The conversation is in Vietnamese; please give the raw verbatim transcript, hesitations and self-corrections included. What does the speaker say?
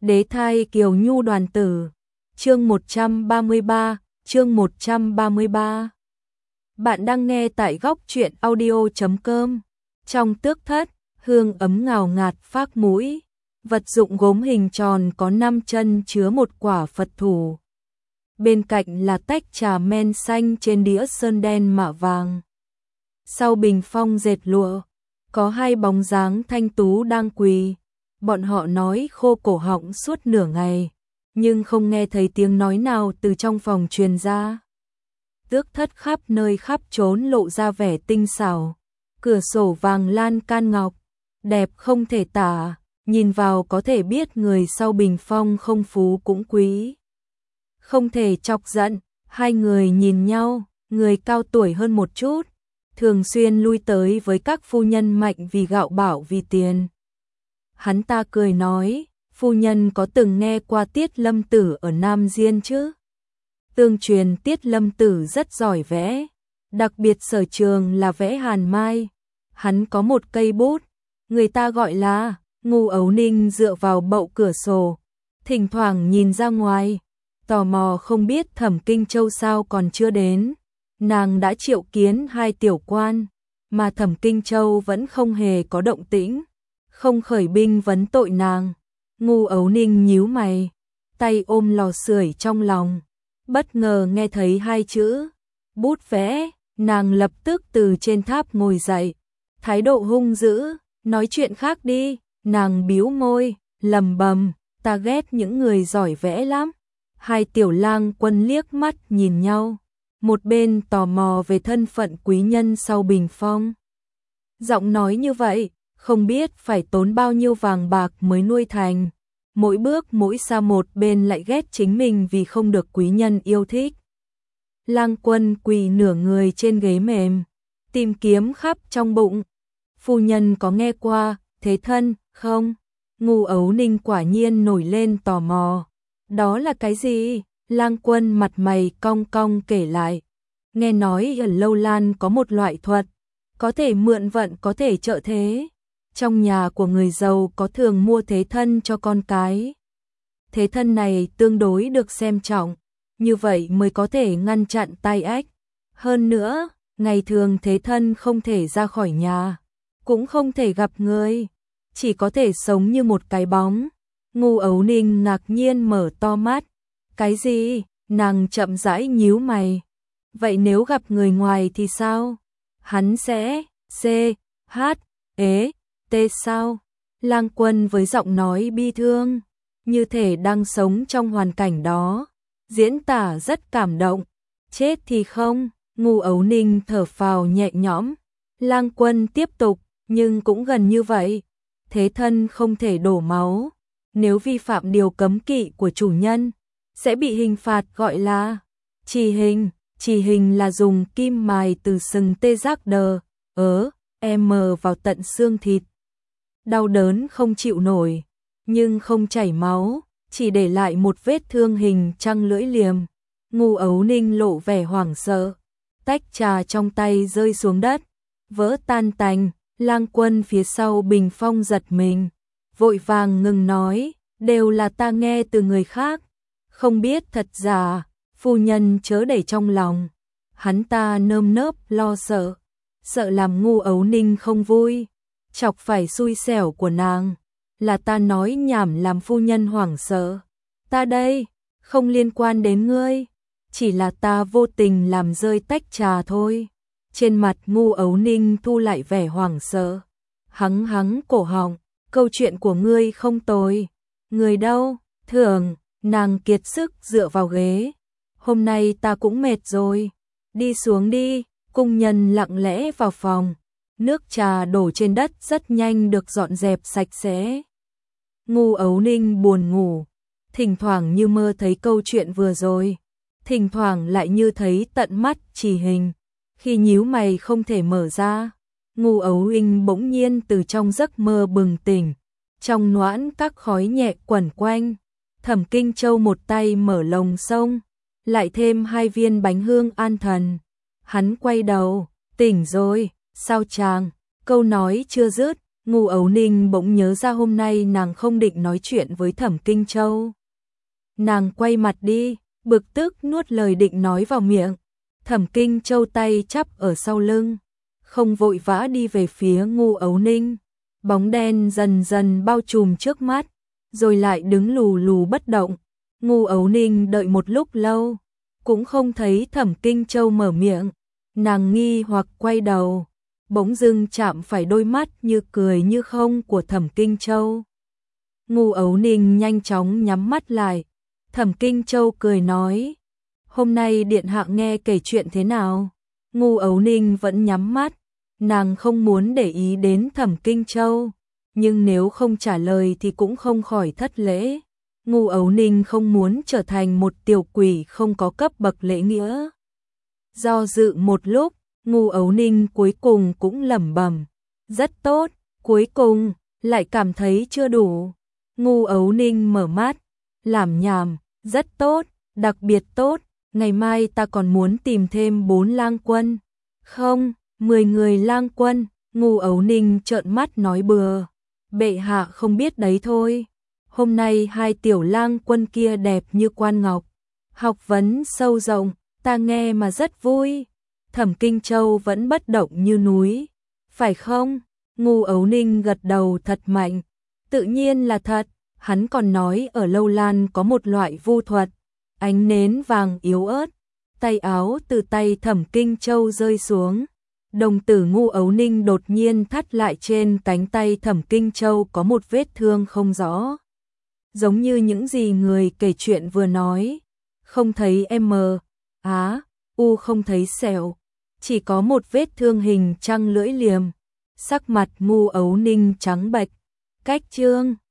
Đế thai Kiều Nhu đoàn tử. Chương một trăm ba mươi ba, chương một trăm ba mươi ba. Bạn đang nghe tại góc truyện audio chấm com. Trong tước thất, hương ấm ngào ngạt phác mũi. Vật dụng gốm hình tròn có năm chân chứa một quả Phật thủ. Bên cạnh là tách trà men xanh trên đĩa sơn đen mạ vàng. Sau bình phong dệt lụa, có hai bóng dáng thanh tú đang quỳ. Bọn họ nói khô cổ họng suốt nửa ngày, nhưng không nghe thấy tiếng nói nào từ trong phòng truyền ra. Tước thất khắp nơi khắp trốn lộ ra vẻ tinh xảo, cửa sổ vàng lan can ngọc, đẹp không thể tả, nhìn vào có thể biết người sau bình phong không phú cũng quý. Không thể chọc giận, hai người nhìn nhau, người cao tuổi hơn một chút, thường xuyên lui tới với các phu nhân mạnh vì gạo bảo vì tiền. Hắn ta cười nói, phu nhân có từng nghe qua Tiết Lâm Tử ở Nam Diên chứ? Tương truyền Tiết Lâm Tử rất giỏi vẽ, đặc biệt sở trường là vẽ hàn mai. Hắn có một cây bút, người ta gọi là Ngu Ấu Ninh dựa vào bậu cửa sổ, thỉnh thoảng nhìn ra ngoài, tò mò không biết Thẩm Kinh Châu sao còn chưa đến. Nàng đã triệu kiến hai tiểu quan, mà Thẩm Kinh Châu vẫn không hề có động tĩnh, không khởi binh vấn tội nàng. Ngu Ấu Ninh nhíu mày, tay ôm lò sưởi trong lòng, bất ngờ nghe thấy hai chữ bút vẽ, nàng lập tức từ trên tháp ngồi dậy, thái độ hung dữ, nói chuyện khác đi. Nàng bĩu môi, lầm bầm, ta ghét những người giỏi vẽ lắm. Hai tiểu lang quân liếc mắt nhìn nhau, một bên tò mò về thân phận quý nhân sau bình phong. Giọng nói như vậy, không biết phải tốn bao nhiêu vàng bạc mới nuôi thành. Mỗi bước mỗi xa một bên lại ghét chính mình vì không được quý nhân yêu thích. Lang quân quỳ nửa người trên ghế mềm, tìm kiếm khắp trong bụng. Phu nhân có nghe qua thế thân không? Ngu Ấu Ninh quả nhiên nổi lên tò mò. Đó là cái gì? Lang quân mặt mày cong cong kể lại. Nghe nói ở Lâu Lan có một loại thuật, có thể mượn vận có thể trợ thế. Trong nhà của người giàu có thường mua thế thân cho con cái. Thế thân này tương đối được xem trọng, như vậy mới có thể ngăn chặn tai ách. Hơn nữa, ngày thường thế thân không thể ra khỏi nhà, cũng không thể gặp người, chỉ có thể sống như một cái bóng. Ngu Ấu Ninh ngạc nhiên mở to mắt. Cái gì? Nàng chậm rãi nhíu mày. Vậy nếu gặp người ngoài thì sao? Hắn sẽ C, H, E, T sao? Lang quân với giọng nói bi thương, như thể đang sống trong hoàn cảnh đó, diễn tả rất cảm động. Chết thì không? Ngu Ấu Ninh thở phào nhẹ nhõm. Lang quân tiếp tục, nhưng cũng gần như vậy. Thế thân không thể đổ máu, nếu vi phạm điều cấm kỵ của chủ nhân, sẽ bị hình phạt gọi là trì hình. Trì hình là dùng kim mài từ sừng tê giác đờ, ớ, em vào tận xương thịt. Đau đớn không chịu nổi, nhưng không chảy máu, chỉ để lại một vết thương hình trăng lưỡi liềm. Ngu Ấu Ninh lộ vẻ hoảng sợ, tách trà trong tay rơi xuống đất, vỡ tan tành. Lang quân phía sau bình phong giật mình, vội vàng ngừng nói, đều là ta nghe từ người khác, không biết thật giả, phu nhân chớ để trong lòng. Hắn ta nơm nớp lo sợ, sợ làm Ngu Ấu Ninh không vui, chọc phải xui xẻo của nàng. Là ta nói nhảm làm phu nhân hoảng sợ. Ta đây, không liên quan đến ngươi, chỉ là ta vô tình làm rơi tách trà thôi. Trên mặt Ngu Ấu Ninh thu lại vẻ hoảng sợ, hắng hắng cổ họng, câu chuyện của ngươi không tồi. Người đâu? Thường, nàng kiệt sức dựa vào ghế. Hôm nay ta cũng mệt rồi, đi xuống đi. Cung nhân lặng lẽ vào phòng, nước trà đổ trên đất rất nhanh được dọn dẹp sạch sẽ. Ngu Ấu Ninh buồn ngủ, thỉnh thoảng như mơ thấy câu chuyện vừa rồi, thỉnh thoảng lại như thấy tận mắt trì hình. Khi nhíu mày không thể mở ra, Ngu Ấu Ninh bỗng nhiên từ trong giấc mơ bừng tỉnh, trong noãn các khói nhẹ quẩn quanh. Thẩm Kinh Châu một tay mở lồng sông, lại thêm hai viên bánh hương an thần. Hắn quay đầu, tỉnh rồi, sao chàng? Câu nói chưa dứt, Ngu Ấu Ninh bỗng nhớ ra hôm nay nàng không định nói chuyện với Thẩm Kinh Châu. Nàng quay mặt đi, bực tức nuốt lời định nói vào miệng. Thẩm Kinh Châu tay chắp ở sau lưng, không vội vã đi về phía Ngu Ấu Ninh. Bóng đen dần dần bao trùm trước mắt, rồi lại đứng lù lù bất động. Ngu Ấu Ninh đợi một lúc lâu, cũng không thấy Thẩm Kinh Châu mở miệng. Nàng nghi hoặc quay đầu, bỗng dưng chạm phải đôi mắt như cười như không của Thẩm Kinh Châu. Ngu Ấu Ninh nhanh chóng nhắm mắt lại. Thẩm Kinh Châu cười nói, hôm nay điện hạ nghe kể chuyện thế nào? Ngu Ấu Ninh vẫn nhắm mắt, nàng không muốn để ý đến Thẩm Kinh Châu, nhưng nếu không trả lời thì cũng không khỏi thất lễ. Ngu Ấu Ninh không muốn trở thành một tiểu quỷ không có cấp bậc lễ nghĩa. Do dự một lúc, Ngu Ấu Ninh cuối cùng cũng lẩm bẩm, rất tốt, cuối cùng lại cảm thấy chưa đủ. Ngu Ấu Ninh mở mắt, lảm nhảm, rất tốt, đặc biệt tốt, ngày mai ta còn muốn tìm thêm bốn lang quân. Không, mười người lang quân. Ngu Ấu Ninh trợn mắt nói bừa, bệ hạ không biết đấy thôi. Hôm nay hai tiểu lang quân kia đẹp như quan ngọc, học vấn sâu rộng, ta nghe mà rất vui. Thẩm Kinh Châu vẫn bất động như núi, phải không? Ngu Ấu Ninh gật đầu thật mạnh, tự nhiên là thật. Hắn còn nói ở Lâu Lan có một loại vu thuật, ánh nến vàng yếu ớt. Tay áo từ tay Thẩm Kinh Châu rơi xuống, đồng tử Ngu Ấu Ninh đột nhiên thắt lại, trên cánh tay Thẩm Kinh Châu có một vết thương không rõ, giống như những gì người kể chuyện vừa nói. Không thấy M, Á, U, không thấy sẹo, chỉ có một vết thương hình trăng lưỡi liềm. Sắc mặt Ngu Ấu Ninh trắng bệch. Cách chương